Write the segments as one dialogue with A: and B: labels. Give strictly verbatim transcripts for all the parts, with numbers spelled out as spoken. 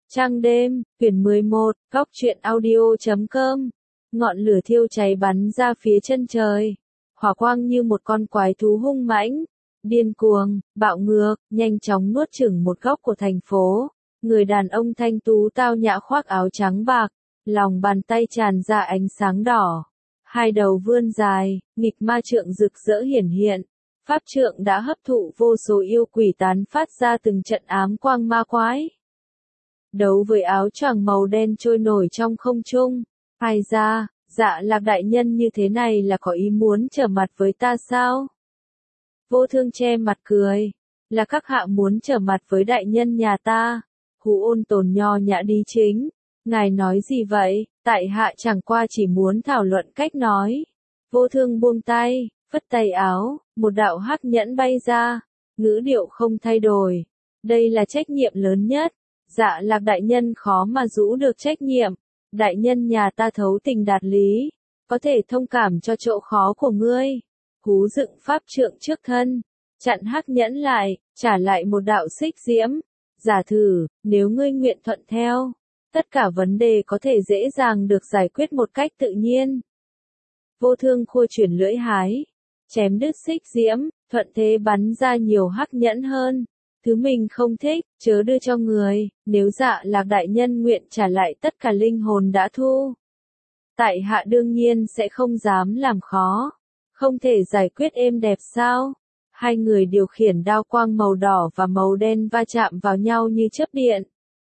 A: Trăng đêm, quyển mười một, góc truyện audio chấm com. Ngọn lửa thiêu cháy bắn ra phía chân trời. Hỏa quang như một con quái thú hung mãnh, điên cuồng, bạo ngược, nhanh chóng nuốt chửng một góc của thành phố. Người đàn ông thanh tú tao nhã khoác áo trắng bạc, lòng bàn tay tràn ra ánh sáng đỏ. Hai đầu vươn dài, nghịch ma trượng rực rỡ hiển hiện. Pháp trượng đã hấp thụ vô số yêu quỷ tán phát ra từng trận ám quang ma quái. Đấu với áo choàng màu đen trôi nổi trong không trung. Ai ra, Dạ Lạc đại nhân như thế này là có ý muốn trở mặt với ta sao? Vô Thương che mặt cười. Là các hạ muốn trở mặt với đại nhân nhà ta. Hú Ôn Tồn nho nhã đi chính. Ngài nói gì vậy? Tại hạ chẳng qua chỉ muốn thảo luận cách nói. Vô Thương buông tay, phất tay áo, một đạo hắc nhẫn bay ra. Ngữ điệu không thay đổi. Đây là trách nhiệm lớn nhất. Dạ Lạc đại nhân khó mà rũ được trách nhiệm. Đại nhân nhà ta thấu tình đạt lý, có thể thông cảm cho chỗ khó của ngươi. Hú dựng pháp trượng trước thân, chặn hắc nhẫn lại, trả lại một đạo xích diễm. Giả thử, nếu ngươi nguyện thuận theo, tất cả vấn đề có thể dễ dàng được giải quyết một cách tự nhiên. Vô Thương khua chuyển lưỡi hái, chém đứt xích diễm, thuận thế bắn ra nhiều hắc nhẫn hơn. Thứ mình không thích, chớ đưa cho người, nếu Dạ Lạc đại nhân nguyện trả lại tất cả linh hồn đã thu. Tại hạ đương nhiên sẽ không dám làm khó. Không thể giải quyết êm đẹp sao? Hai người điều khiển đao quang màu đỏ và màu đen va chạm vào nhau như chớp điện.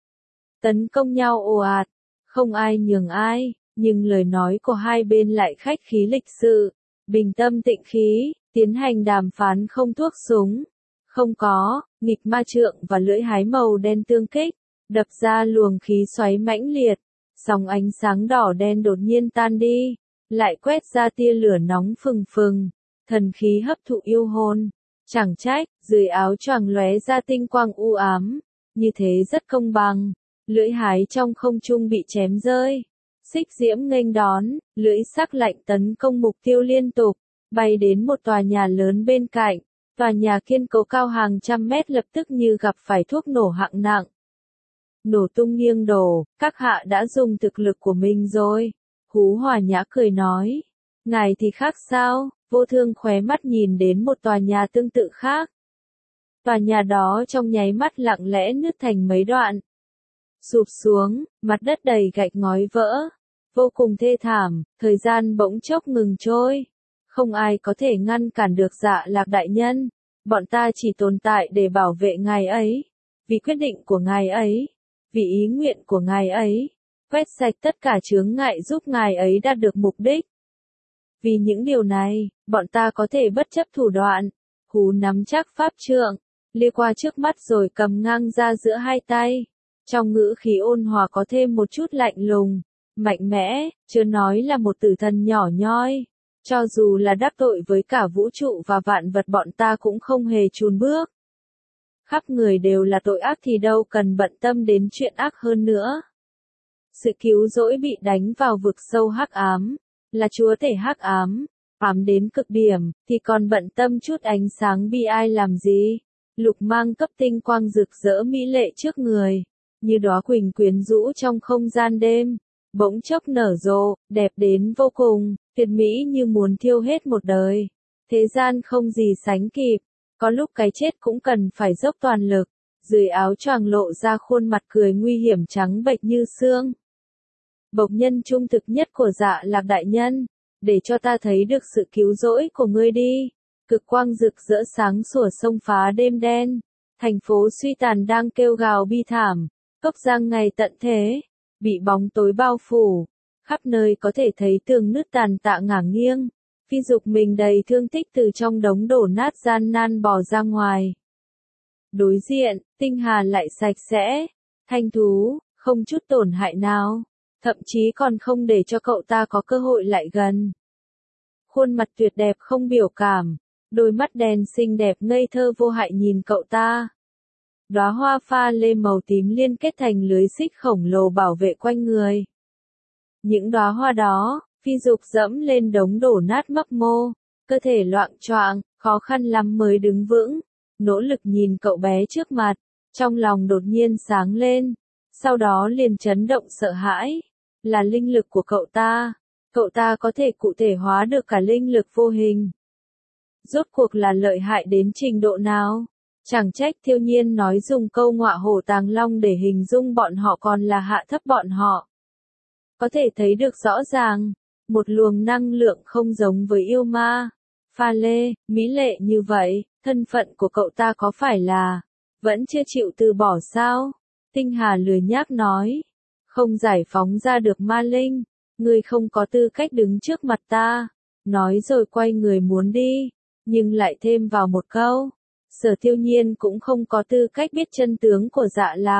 A: Tấn công nhau ồ ạt, không ai nhường ai, nhưng lời nói của hai bên lại khách khí lịch sự, bình tâm tịnh khí, tiến hành đàm phán không thuốc súng. Không có, nghịch ma trượng và lưỡi hái màu đen tương kích, đập ra luồng khí xoáy mãnh liệt, sóng ánh sáng đỏ đen đột nhiên tan đi, lại quét ra tia lửa nóng phừng phừng, thần khí hấp thụ yêu hồn. Chẳng trách, dưới áo choàng lóe ra tinh quang u ám, như thế rất công bằng. Lưỡi hái trong không trung bị chém rơi, xích diễm nghênh đón, lưỡi sắc lạnh tấn công mục tiêu liên tục, bay đến một tòa nhà lớn bên cạnh. Tòa nhà kiên cố cao hàng trăm mét lập tức như gặp phải thuốc nổ hạng nặng. Nổ tung nghiêng đổ, các hạ đã dùng thực lực của mình rồi. Hú Hòa Nhã cười nói. Ngài thì khác sao? Vô Thương khóe mắt nhìn đến một tòa nhà tương tự khác. Tòa nhà đó trong nháy mắt lặng lẽ nứt thành mấy đoạn. Sụp xuống, mặt đất đầy gạch ngói vỡ. Vô cùng thê thảm, thời gian bỗng chốc ngừng trôi. Không ai có thể ngăn cản được Dạ Lạc đại nhân. Bọn ta chỉ tồn tại để bảo vệ ngài ấy. Vì quyết định của ngài ấy. Vì ý nguyện của ngài ấy. Quét sạch tất cả chướng ngại giúp ngài ấy đạt được mục đích. Vì những điều này, bọn ta có thể bất chấp thủ đoạn. Hú nắm chắc pháp trượng, lia qua trước mắt rồi cầm ngang ra giữa hai tay. Trong ngữ khí ôn hòa có thêm một chút lạnh lùng, mạnh mẽ, chưa nói là một tử thần nhỏ nhoi. Cho dù là đắc tội với cả vũ trụ và vạn vật bọn ta cũng không hề chùn bước. Khắp người đều là tội ác thì đâu cần bận tâm đến chuyện ác hơn nữa. Sự cứu rỗi bị đánh vào vực sâu hắc ám, là chúa tể hắc ám, ám đến cực điểm, thì còn bận tâm chút ánh sáng bi ai làm gì. Lục mang cấp tinh quang rực rỡ mỹ lệ trước người, như đóa quỳnh quyến rũ trong không gian đêm. Bỗng chốc nở rộ, đẹp đến vô cùng, tuyệt mỹ như muốn thiêu hết một đời. Thế gian không gì sánh kịp, có lúc cái chết cũng cần phải dốc toàn lực. Dưới áo choàng lộ ra khuôn mặt cười nguy hiểm trắng bệch như xương. Bộc nhân trung thực nhất của Dạ Lạc đại nhân, để cho ta thấy được sự cứu rỗi của ngươi đi. Cực quang rực rỡ sáng sủa xông phá đêm đen. Thành phố suy tàn đang kêu gào bi thảm, cốc giang ngày tận thế. Bị bóng tối bao phủ, khắp nơi có thể thấy tường nứt tàn tạ ngả nghiêng. Phi Dục mình đầy thương tích từ trong đống đổ nát gian nan bò ra ngoài. Đối diện, tinh hà lại sạch sẽ, thanh thú, không chút tổn hại nào, thậm chí còn không để cho cậu ta có cơ hội lại gần. Khuôn mặt tuyệt đẹp không biểu cảm, đôi mắt đen xinh đẹp ngây thơ vô hại nhìn cậu ta. Đóa hoa pha lê màu tím liên kết thành lưới xích khổng lồ bảo vệ quanh người. Những đóa hoa đó, Phi Dục dẫm lên đống đổ nát mấp mô, cơ thể loạng choạng, khó khăn lắm mới đứng vững, nỗ lực nhìn cậu bé trước mặt, trong lòng đột nhiên sáng lên. sau đó liền chấn động sợ hãi. Là linh lực của cậu ta. Cậu ta có thể cụ thể hóa được cả linh lực vô hình. Rốt cuộc là lợi hại đến trình độ nào? Chẳng trách Thiêu Nhiên nói dùng câu ngọa hổ tàng long để hình dung bọn họ còn là hạ thấp bọn họ. Có thể thấy được rõ ràng, một luồng năng lượng không giống với yêu ma. Pha Lê, mỹ lệ như vậy, thân phận của cậu ta có phải là vẫn chưa chịu từ bỏ sao? Tinh Hà lười nhác nói, không giải phóng ra được ma linh, ngươi không có tư cách đứng trước mặt ta. Nói rồi quay người muốn đi, nhưng lại thêm vào một câu, Sở Thiêu Nhiên cũng không có tư cách biết chân tướng của Dạ Lạc.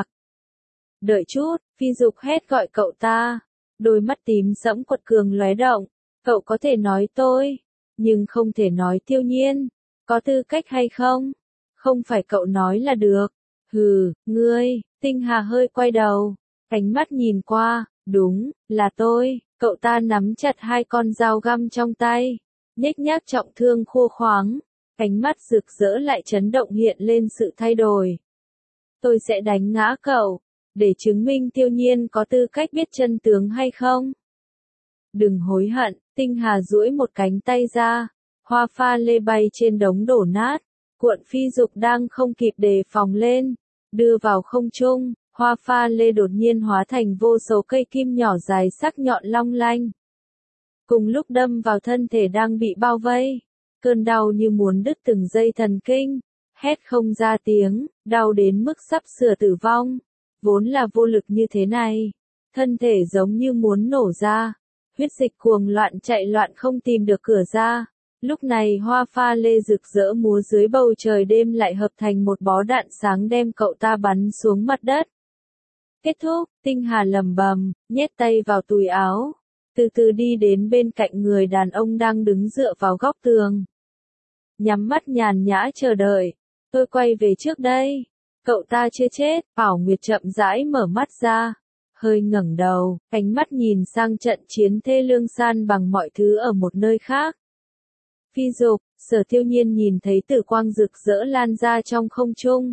A: Đợi chút, Phi Dục hét gọi cậu ta, đôi mắt tím sẫm quật cường lóe động, cậu có thể nói tôi, nhưng không thể nói Thiêu Nhiên, có tư cách hay không? Không phải cậu nói là được. Hừ, ngươi. Tinh Hà hơi quay đầu, ánh mắt nhìn qua, đúng, là tôi. Cậu ta nắm chặt hai con dao găm trong tay, nhếch nhác trọng thương khô khoáng, ánh mắt rực rỡ lại chấn động hiện lên sự thay đổi. Tôi sẽ đánh ngã cậu, để chứng minh Thiêu Nhiên có tư cách biết chân tướng hay không. Đừng hối hận. Tinh Hà duỗi một cánh tay ra, hoa pha lê bay trên đống đổ nát, cuộn Phi Dục đang không kịp đề phòng lên, đưa vào không trung, hoa pha lê đột nhiên hóa thành vô số cây kim nhỏ dài sắc nhọn long lanh. Cùng lúc đâm vào thân thể đang bị bao vây, cơn đau như muốn đứt từng dây thần kinh, hét không ra tiếng, đau đến mức sắp sửa tử vong, vốn là vô lực như thế này, thân thể giống như muốn nổ ra. Huyết dịch cuồng loạn chạy loạn không tìm được cửa ra. Lúc này hoa pha lê rực rỡ múa dưới bầu trời đêm lại hợp thành một bó đạn sáng đem cậu ta bắn xuống mặt đất. Kết thúc, Tinh Hà lầm bầm, nhét tay vào túi áo, từ từ đi đến bên cạnh người đàn ông đang đứng dựa vào góc tường. Nhắm mắt nhàn nhã chờ đợi, tôi quay về trước đây. Cậu ta chưa chết, Bảo Nguyệt chậm rãi mở mắt ra. Hơi ngẩng đầu, ánh mắt nhìn sang trận chiến thê lương san bằng mọi thứ ở một nơi khác. Phi Dục, Sở Thiêu Nhiên nhìn thấy tử quang rực rỡ lan ra trong không trung.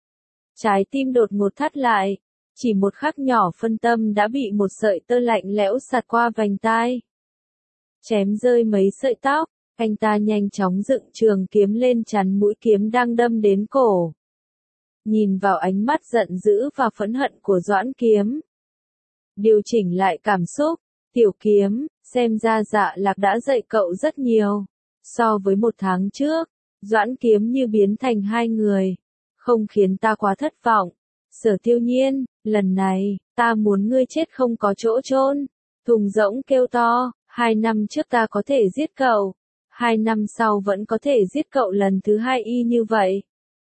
A: Trái tim đột ngột thắt lại, chỉ một khắc nhỏ phân tâm đã bị một sợi tơ lạnh lẽo sạt qua vành tai. Chém rơi mấy sợi tóc, anh ta nhanh chóng dựng trường kiếm lên chắn mũi kiếm đang đâm đến cổ. Nhìn vào ánh mắt giận dữ và phẫn hận của Doãn Kiếm. Điều chỉnh lại cảm xúc, Tiểu Kiếm, xem ra Dạ Lạc đã dạy cậu rất nhiều. So với một tháng trước, Doãn Kiếm như biến thành hai người, không khiến ta quá thất vọng. Sở Thiêu Nhiên, lần này, ta muốn ngươi chết không có chỗ chôn. Thùng rỗng kêu to, hai năm trước ta có thể giết cậu, hai năm sau vẫn có thể giết cậu lần thứ hai y như vậy.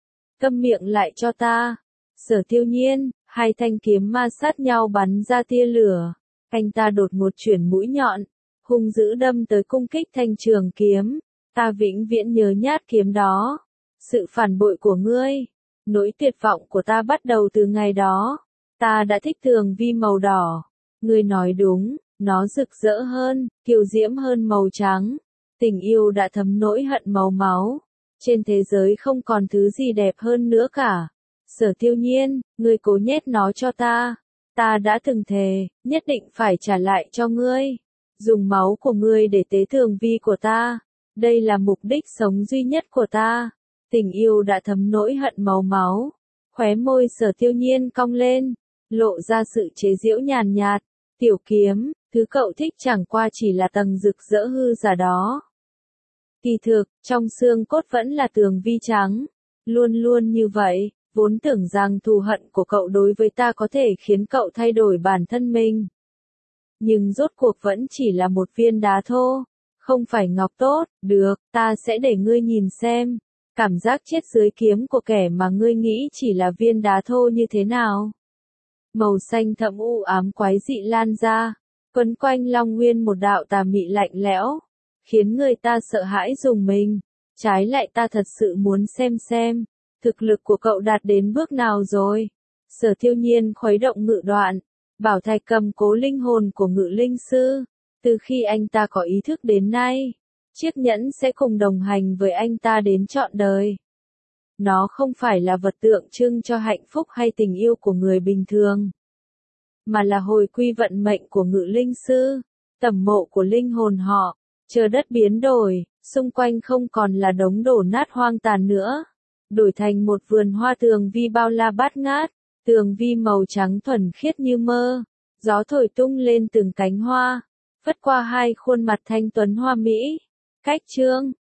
A: Câm miệng lại cho ta. Sở Thiêu Nhiên, hai thanh kiếm ma sát nhau bắn ra tia lửa. Anh ta đột ngột chuyển mũi nhọn, hung dữ đâm tới cung kích thanh trường kiếm. Ta vĩnh viễn nhớ nhát kiếm đó. Sự phản bội của ngươi, nỗi tuyệt vọng của ta bắt đầu từ ngày đó. Ta đã thích Thường Vi màu đỏ. Ngươi nói đúng, nó rực rỡ hơn, kiều diễm hơn màu trắng. Tình yêu đã thấm nỗi hận màu máu. Trên thế giới không còn thứ gì đẹp hơn nữa cả. Sở Thiêu Nhiên, ngươi cố nhét nó cho ta. Ta đã từng thề, nhất định phải trả lại cho ngươi. Dùng máu của ngươi để tế Thường Vi của ta. Đây là mục đích sống duy nhất của ta. Tình yêu đã thấm nỗi hận màu máu. Khóe môi Sở Thiêu Nhiên cong lên, lộ ra sự chế giễu nhàn nhạt. Tiểu Kiếm, thứ cậu thích chẳng qua chỉ là tầng rực rỡ hư giả đó. Kỳ thực, trong xương cốt vẫn là Tường Vi trắng. Luôn luôn như vậy, vốn tưởng rằng thù hận của cậu đối với ta có thể khiến cậu thay đổi bản thân mình. Nhưng rốt cuộc vẫn chỉ là một viên đá thô, không phải ngọc tốt. Được, ta sẽ để ngươi nhìn xem, cảm giác chết dưới kiếm của kẻ mà ngươi nghĩ chỉ là viên đá thô như thế nào. Màu xanh thẫm u ám quái dị lan ra, quấn quanh Long Nguyên một đạo tà mị lạnh lẽo, khiến người ta sợ hãi rùng mình. Trái lại ta thật sự muốn xem xem, thực lực của cậu đạt đến bước nào rồi. Sở Thiêu Nhiên khuấy động ngự đoạn, bảo thạch cầm cố linh hồn của ngự linh sư. Từ khi anh ta có ý thức đến nay, chiếc nhẫn sẽ cùng đồng hành với anh ta đến trọn đời. Nó không phải là vật tượng trưng cho hạnh phúc hay tình yêu của người bình thường. mà là hồi quy vận mệnh của ngự linh sư, tẩm mộ của linh hồn họ. Chờ đất biến đổi, xung quanh không còn là đống đổ nát hoang tàn nữa, đổi thành một vườn hoa tường vi bao la bát ngát, tường vi màu trắng thuần khiết như mơ, gió thổi tung lên từng cánh hoa, phất qua hai khuôn mặt thanh tuấn hoa mỹ. Cách chương